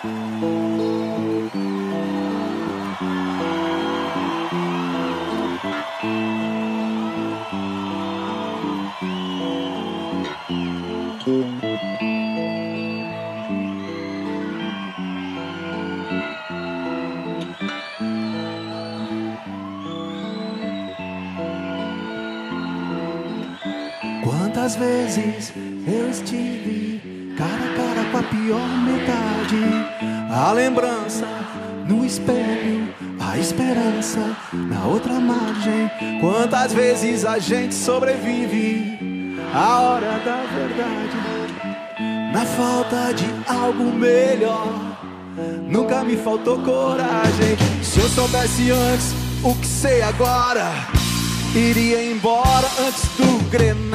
Quantas vezes eu estive cara a cara com a pior metade, a lembrança no espelho, a esperança na outra margem. Quantas vezes a gente sobrevive à hora da verdade, na falta de algo melhor. Nunca me faltou coragem. Se eu soubesse antes o que sei agora, iria embora antes do Grenal.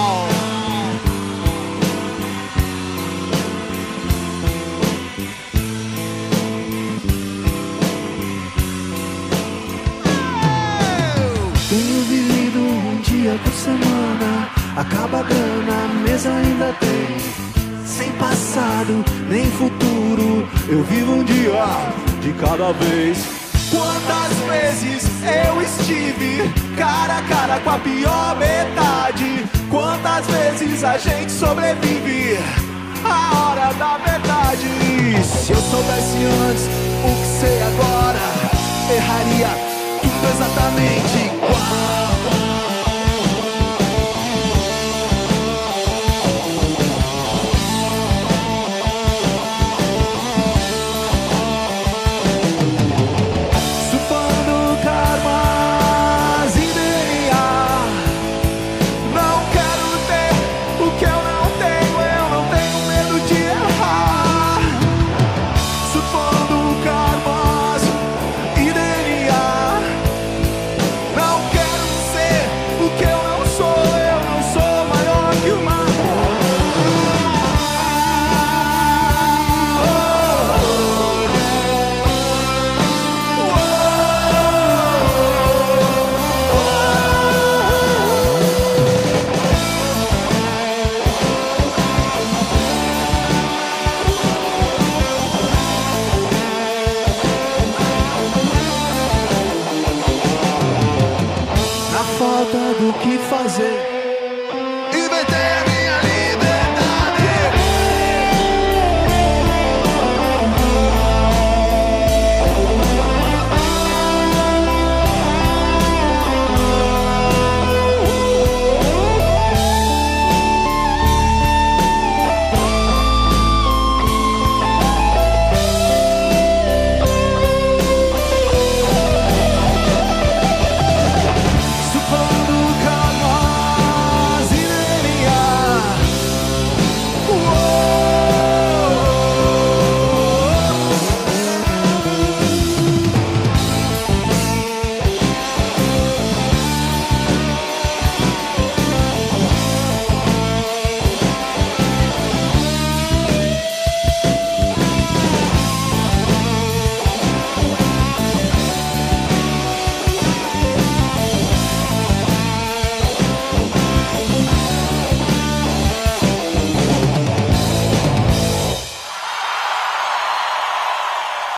Tenho vivido um dia por semana, acaba dando, a mesa ainda tem. Sem passado, nem futuro, eu vivo um dia de cada vez. Quantas vezes eu estive cara a cara com a pior metade? Quantas vezes a gente sobrevive à hora da verdade? Se eu soubesse antes o que sei agora, erraria tudo exatamente.